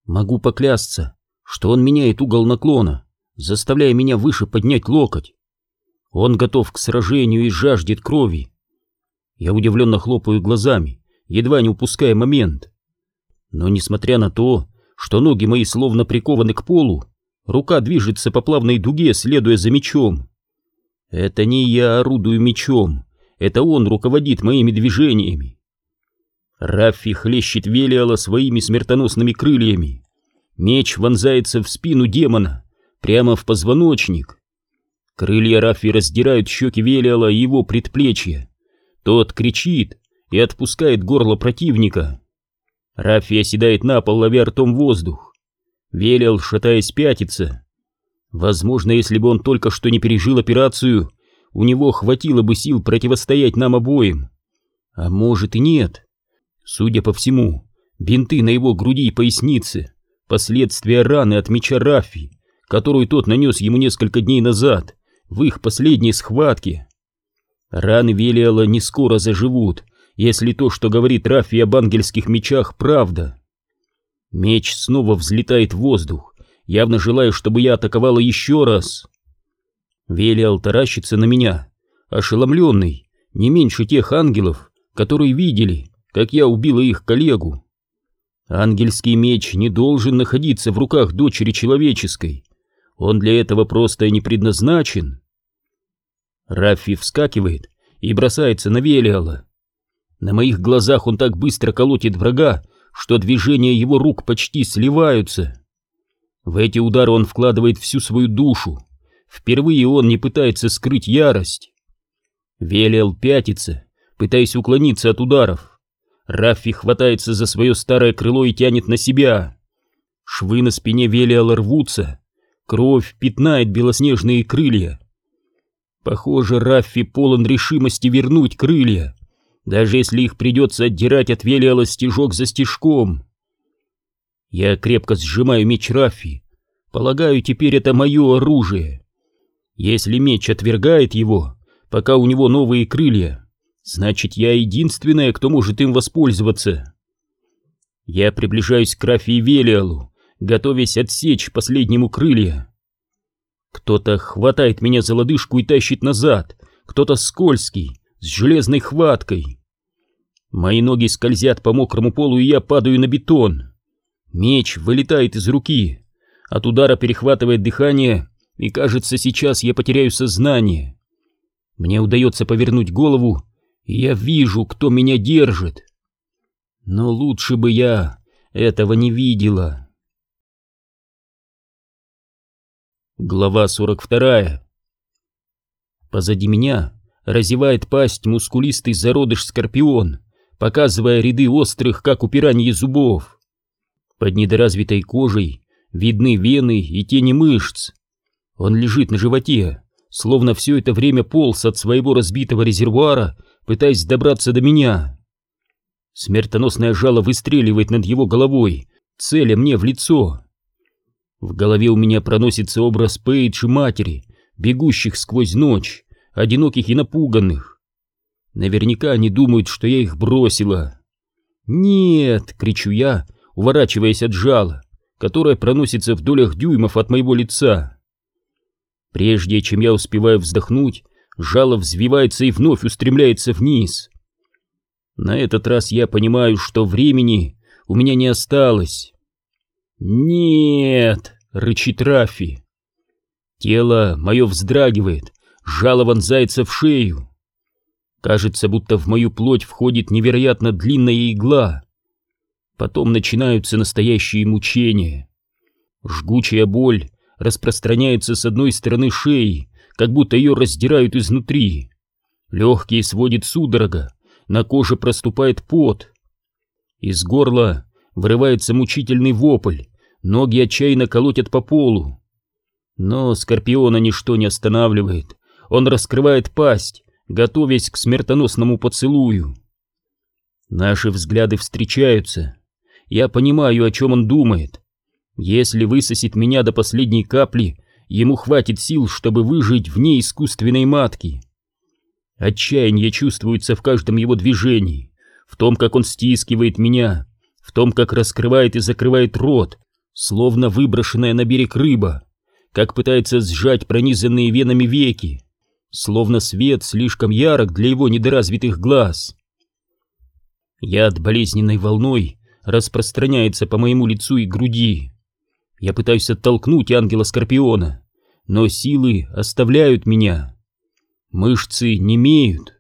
Могу поклясться, что он меняет угол наклона, заставляя меня выше поднять локоть. Он готов к сражению и жаждет крови. Я удивленно хлопаю глазами, едва не упуская момент. Но несмотря на то, что ноги мои словно прикованы к полу, рука движется по плавной дуге, следуя за мечом. Это не я орудую мечом, это он руководит моими движениями. Раффи хлещет Велиала своими смертоносными крыльями. Меч вонзается в спину демона, прямо в позвоночник. Крылья Раффи раздирают щеки Велиала и его предплечья. Тот кричит и отпускает горло противника. Раффи оседает на пол, ловя ртом воздух. Велиал, шатаясь, пятится. Возможно, если бы он только что не пережил операцию, у него хватило бы сил противостоять нам обоим. А может и нет. Судя по всему, бинты на его груди и пояснице — последствия раны от меча Раффи, которую тот нанес ему несколько дней назад, в их последней схватке. Раны Велиала не скоро заживут, если то, что говорит Раффи об ангельских мечах, правда. Меч снова взлетает в воздух, явно желая, чтобы я атаковала еще раз. Велиал таращится на меня, ошеломленный, не меньше тех ангелов, которые видели, как я убила их коллегу. Ангельский меч не должен находиться в руках дочери человеческой. Он для этого просто не предназначен. Раффи вскакивает и бросается на Велиала. На моих глазах он так быстро колотит врага, что движения его рук почти сливаются. В эти удары он вкладывает всю свою душу. Впервые он не пытается скрыть ярость. Велиал пятится, пытаясь уклониться от ударов. Раффи хватается за свое старое крыло и тянет на себя. Швы на спине Велиала рвутся. Кровь пятнает белоснежные крылья. Похоже, Раффи полон решимости вернуть крылья, даже если их придется отдирать от Велиала стежок за стежком. Я крепко сжимаю меч Раффи. Полагаю, теперь это мое оружие. Если меч отвергает его, пока у него новые крылья, значит, я единственная, кто может им воспользоваться. Я приближаюсь к Раффи и Велиалу, готовясь отсечь последнему крылья. Кто-то хватает меня за лодыжку и тащит назад, кто-то скользкий, с железной хваткой. Мои ноги скользят по мокрому полу, и я падаю на бетон. Меч вылетает из руки, от удара перехватывает дыхание, и кажется, сейчас я потеряю сознание. Мне удается повернуть голову, и я вижу, кто меня держит. Но лучше бы я этого не видела. Глава 42. Позади меня разевает пасть мускулистый зародыш-скорпион, показывая ряды острых, как у пираньи, зубов. Под недоразвитой кожей видны вены и тени мышц. Он лежит на животе, словно все это время полз от своего разбитого резервуара, пытаясь добраться до меня. Смертоносное жало выстреливает над его головой, целя мне в лицо. В голове у меня проносится образ Пейдж и матери, бегущих сквозь ночь, одиноких и напуганных. Наверняка они думают, что я их бросила. «Нет!» — кричу я, уворачиваясь от жала, которое проносится в долях дюймов от моего лица. Прежде чем я успеваю вздохнуть, жало взвивается и вновь устремляется вниз. На этот раз я понимаю, что времени у меня не осталось. «Нет!» — рычит Раффи. Тело мое вздрагивает, жало вонзается в шею. Кажется, будто в мою плоть входит невероятно длинная игла. Потом начинаются настоящие мучения. Жгучая боль распространяется с одной стороны шеи, как будто ее раздирают изнутри. Легкие сводит судорога, на коже проступает пот. Из горла вырывается мучительный вопль, ноги отчаянно колотят по полу. Но скорпиона ничто не останавливает. Он раскрывает пасть, готовясь к смертоносному поцелую. Наши взгляды встречаются. Я понимаю, о чем он думает. Если высосет меня до последней капли, ему хватит сил, чтобы выжить вне искусственной матки. Отчаяние чувствуется в каждом его движении, в том, как он стискивает меня, в том, как раскрывает и закрывает рот, словно выброшенная на берег рыба, как пытается сжать пронизанные венами веки, словно свет слишком ярок для его недоразвитых глаз. Яд болезненной волной распространяется по моему лицу и груди. Я пытаюсь оттолкнуть ангела-скорпиона, но силы оставляют меня. Мышцы немеют.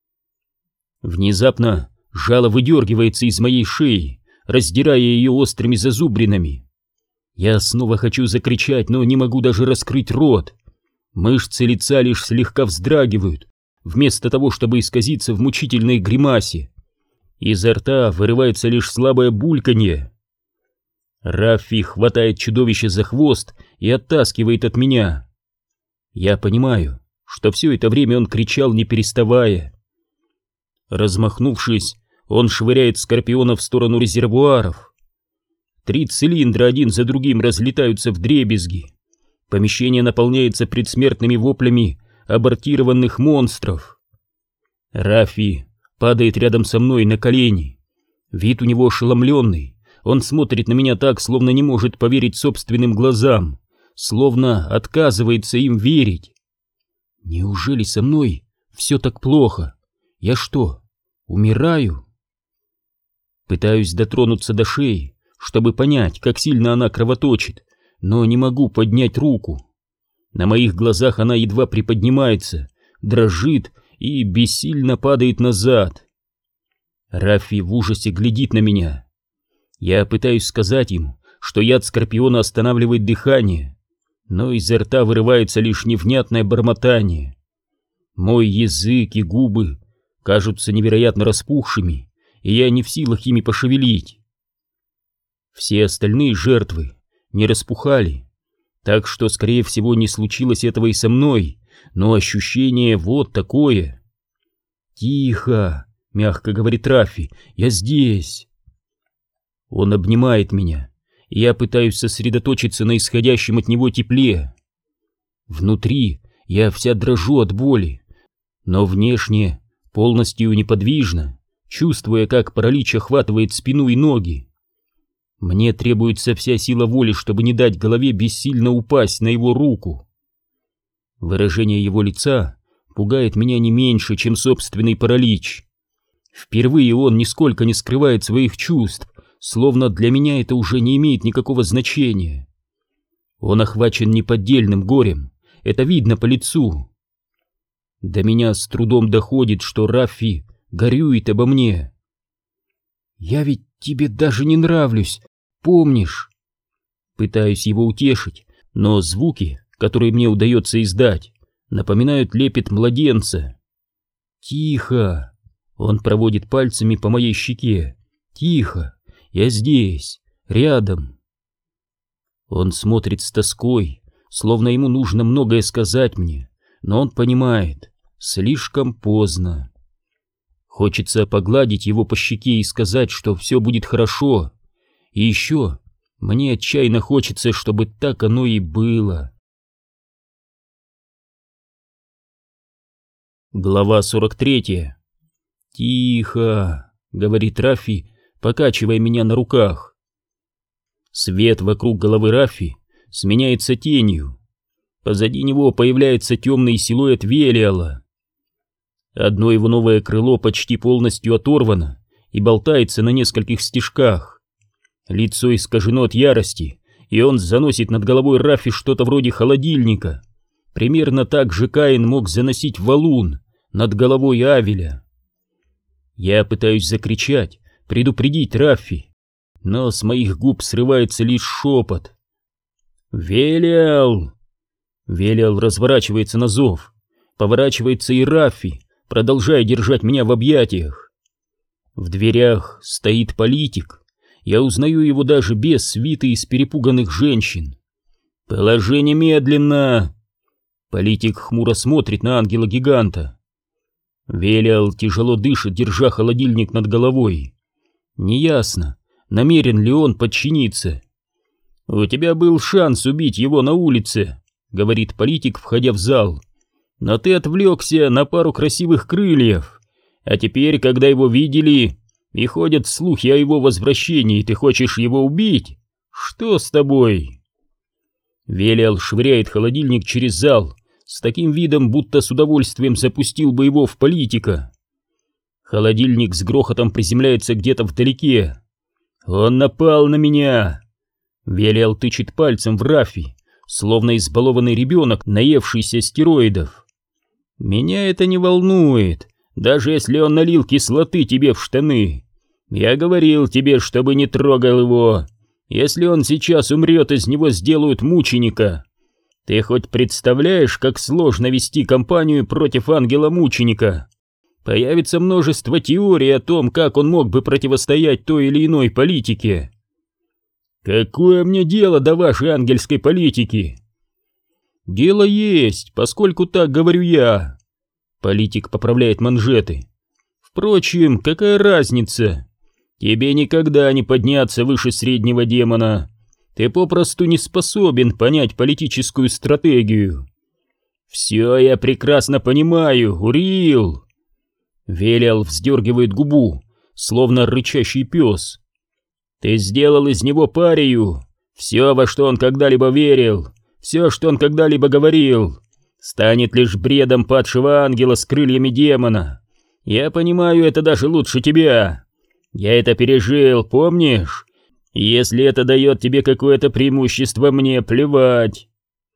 Внезапно жало выдергивается из моей шеи, раздирая ее острыми зазубринами. Я снова хочу закричать, но не могу даже раскрыть рот. Мышцы лица лишь слегка вздрагивают, вместо того, чтобы исказиться в мучительной гримасе. Изо рта вырывается лишь слабое бульканье. Раффи хватает чудовище за хвост и оттаскивает от меня. Я понимаю, что все это время он кричал, не переставая. Размахнувшись, он швыряет скорпиона в сторону резервуаров. 3 цилиндра один за другим разлетаются вдребезги. Помещение наполняется предсмертными воплями абортированных монстров. Раффи падает рядом со мной на колени. Вид у него ошеломленный. Он смотрит на меня так, словно не может поверить собственным глазам, словно отказывается им верить. Неужели со мной все так плохо? Я что, умираю? Пытаюсь дотронуться до шеи, чтобы понять, как сильно она кровоточит, но не могу поднять руку. На моих глазах она едва приподнимается, дрожит и бессильно падает назад. Раффи в ужасе глядит на меня. Я пытаюсь сказать ему, что яд скорпиона останавливает дыхание, но изо рта вырывается лишь невнятное бормотание. Мой язык и губы кажутся невероятно распухшими, и я не в силах ими пошевелить. Все остальные жертвы не распухали, так что, скорее всего, не случилось этого и со мной, но ощущение вот такое. «Тихо!» — мягко говорит Раффи. «Я здесь!» Он обнимает меня, и я пытаюсь сосредоточиться на исходящем от него тепле. Внутри я вся дрожу от боли, но внешне полностью неподвижна, чувствуя, как паралич охватывает спину и ноги. Мне требуется вся сила воли, чтобы не дать голове бессильно упасть на его руку. Выражение его лица пугает меня не меньше, чем собственный паралич. Впервые он нисколько не скрывает своих чувств, словно для меня это уже не имеет никакого значения. Он охвачен неподдельным горем, это видно по лицу. До меня с трудом доходит, что Раффи горюет обо мне. «Я ведь тебе даже не нравлюсь, помнишь?» Пытаюсь его утешить, но звуки, которые мне удается издать, напоминают лепет младенца. «Тихо!» Он проводит пальцами по моей щеке. «Тихо! Я здесь, рядом!» Он смотрит с тоской, словно ему нужно многое сказать мне, но он понимает, слишком поздно. Хочется погладить его по щеке и сказать, что все будет хорошо. И еще мне отчаянно хочется, чтобы так оно и было. Глава 43. «Тихо», — говорит Раффи, покачивая меня на руках. Свет вокруг головы Раффи сменяется тенью. Позади него появляется темный силуэт Велиала. Одно его новое крыло почти полностью оторвано и болтается на нескольких стежках. Лицо искажено от ярости, и он заносит над головой Раффи что-то вроде холодильника. Примерно так же Каин мог заносить валун над головой Авеля. Я пытаюсь закричать, предупредить Раффи, но с моих губ срывается лишь шепот. «Велиал!» Велиал разворачивается на зов, поворачивается и Раффи, продолжая держать меня в объятиях. В дверях стоит политик. Я узнаю его даже без свиты из перепуганных женщин. «Положи немедленно!» Политик хмуро смотрит на ангела-гиганта. Велиал тяжело дышит, держа холодильник над головой. Неясно, намерен ли он подчиниться. «У тебя был шанс убить его на улице», — говорит политик, входя в зал. «Но ты отвлекся на пару красивых крыльев. А теперь, когда его видели и ходят слухи о его возвращении, ты хочешь его убить? «Что с тобой?» Велиал швыряет холодильник через зал с таким видом, будто с удовольствием запустил бы его в политика. Холодильник с грохотом приземляется где-то вдалеке. «Он напал на меня!» Велиал тычет пальцем в Раффи, словно избалованный ребенок, наевшийся стероидов. «Меня это не волнует, даже если он налил кислоты тебе в штаны. Я говорил тебе, чтобы не трогал его. Если он сейчас умрет, из него сделают мученика. Ты хоть представляешь, как сложно вести кампанию против ангела-мученика? Появится множество теорий о том, как он мог бы противостоять той или иной политике». «Какое мне дело до вашей ангельской политики?» «Дело есть, поскольку так говорю я». Политик поправляет манжеты. «Впрочем, какая разница? Тебе никогда не подняться выше среднего демона. Ты попросту не способен понять политическую стратегию». «Все я прекрасно понимаю, Уриил!» Велиал вздергивает губу, словно рычащий пес. «Ты сделал из него парию. Все, во что он когда-либо верил, все, что он когда-либо говорил, станет лишь бредом падшего ангела с крыльями демона. Я понимаю это даже лучше тебя. Я это пережил, помнишь? Если это дает тебе какое-то преимущество, мне плевать».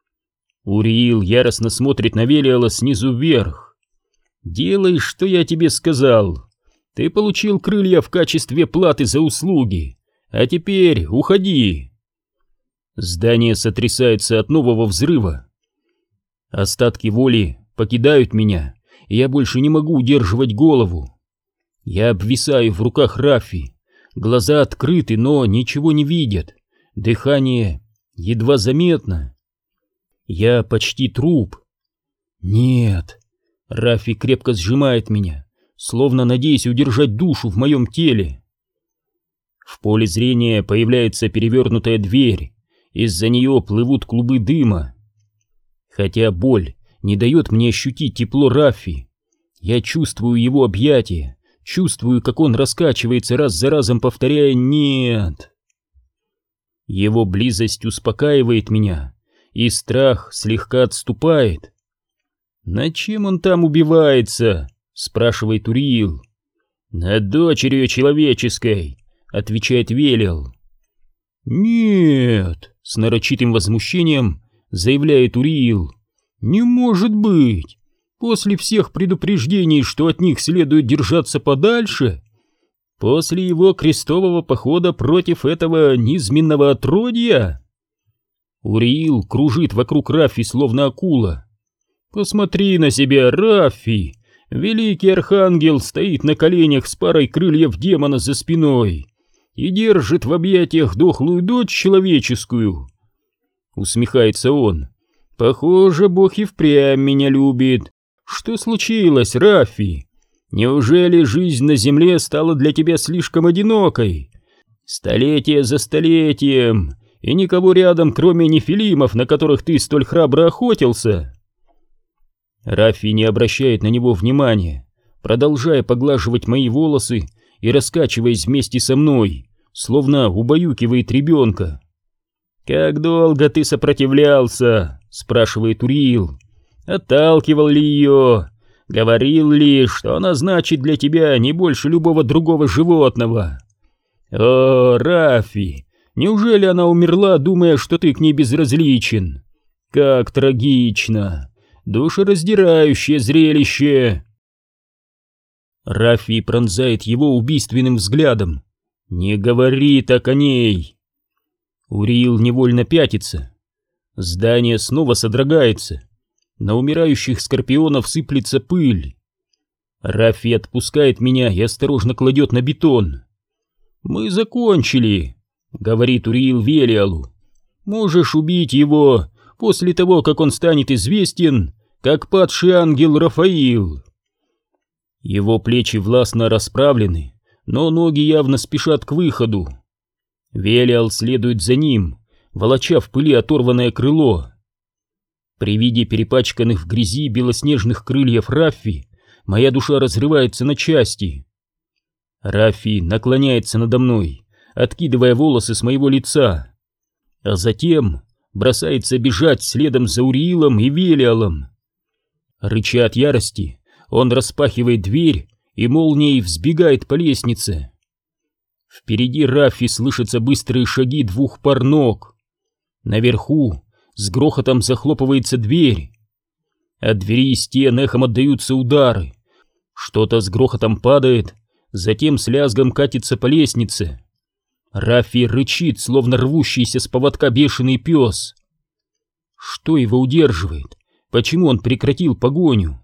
Уриил яростно смотрит на Велиала снизу вверх. «Делай, что я тебе сказал. Ты получил крылья в качестве платы за услуги. А теперь уходи». Здание сотрясается от нового взрыва. Остатки воли покидают меня, и я больше не могу удерживать голову. Я обвисаю в руках Раффи. Глаза открыты, но ничего не видят. Дыхание едва заметно. Я почти труп. Нет. Раффи крепко сжимает меня, словно надеясь удержать душу в моем теле. В поле зрения появляется перевернутая дверь, из-за нее плывут клубы дыма. Хотя боль не дает мне ощутить тепло Раффи, я чувствую его объятия, чувствую, как он раскачивается раз за разом, повторяя «нет». Его близость успокаивает меня, и страх слегка отступает. «На чем он там убивается?» — спрашивает Уриил. «Над дочерью человеческой», — отвечает Велиал. «Нет», — с нарочитым возмущением заявляет Уриил. «Не может быть! После всех предупреждений, что от них следует держаться подальше, после его крестового похода против этого низменного отродья?» Уриил кружит вокруг Раффи, словно акула. «Посмотри на себя, Раффи! Великий архангел стоит на коленях с парой крыльев демона за спиной и держит в объятиях дохлую дочь человеческую». Усмехается он. «Похоже, Бог и впрямь меня любит. Что случилось, Раффи? Неужели жизнь на земле стала для тебя слишком одинокой? Столетие за столетием, и никого рядом, кроме нефилимов, на которых ты столь храбро охотился?» Раффи не обращает на него внимания, продолжая поглаживать мои волосы и раскачиваясь вместе со мной, словно убаюкивает ребенка. «Как долго ты сопротивлялся?» — спрашивает Уриил. «Отталкивал ли ее? Говорил ли, что она значит для тебя не больше любого другого животного? О, Раффи, неужели она умерла, думая, что ты к ней безразличен? Как трагично! Душераздирающее зрелище!» Раффи пронзает его убийственным взглядом. «Не говори так о ней!» Уриил невольно пятится. Здание снова содрогается. На умирающих скорпионов сыплется пыль. Раффи отпускает меня и осторожно кладет на бетон. «Мы закончили», — говорит Уриил Велиалу. «Можешь убить его после того, как он станет известен, как падший ангел Рафаил». Его плечи властно расправлены, но ноги явно спешат к выходу. Велиал следует за ним, волоча в пыли оторванное крыло. При виде перепачканных в грязи белоснежных крыльев Раффи моя душа разрывается на части. Раффи наклоняется надо мной, откидывая волосы с моего лица. а затем бросается бежать следом за Уриилом и Велиалом. Рыча от ярости, он распахивает дверь и молнией взбегает по лестнице. Впереди Раффи слышатся быстрые шаги двух пар ног. Наверху с грохотом захлопывается дверь. От двери и стен эхом отдаются удары. Что-то с грохотом падает, затем с лязгом катится по лестнице. Раффи рычит, словно рвущийся с поводка бешеный пес. Что его удерживает? Почему он прекратил погоню?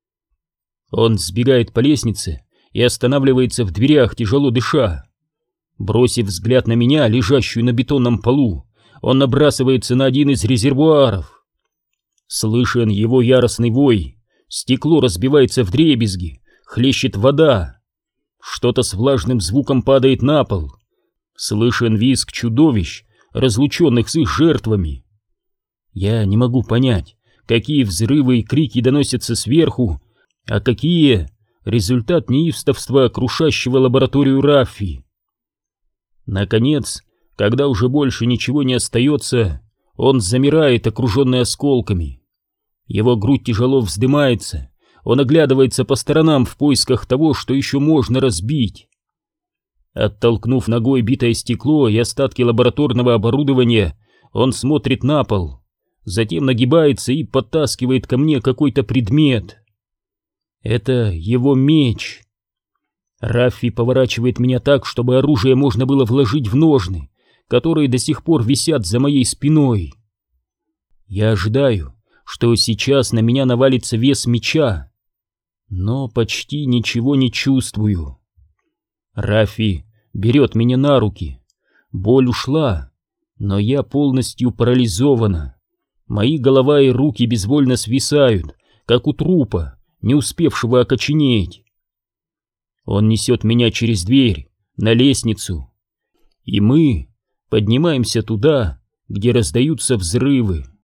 Он сбегает по лестнице и останавливается в дверях, тяжело дыша. Бросив взгляд на меня, лежащую на бетонном полу, он набрасывается на один из резервуаров. Слышен его яростный вой, стекло разбивается вдребезги, хлещет вода. Что-то с влажным звуком падает на пол. Слышен визг чудовищ, разлученных с их жертвами. Я не могу понять, какие взрывы и крики доносятся сверху, а какие — результат неистовства, крушащего лабораторию Раффи. Наконец, когда уже больше ничего не остается, он замирает, окруженный осколками. Его грудь тяжело вздымается, он оглядывается по сторонам в поисках того, что еще можно разбить. Оттолкнув ногой битое стекло и остатки лабораторного оборудования, он смотрит на пол, затем нагибается и подтаскивает ко мне какой-то предмет. Это его меч. Раффи поворачивает меня так, чтобы оружие можно было вложить в ножны, которые до сих пор висят за моей спиной. Я ожидаю, что сейчас на меня навалится вес меча, но почти ничего не чувствую. Раффи берет меня на руки. Боль ушла, но я полностью парализована. Мои голова и руки безвольно свисают, как у трупа, не успевшего окоченеть. Он несет меня через дверь, на лестницу, и мы поднимаемся туда, где раздаются взрывы.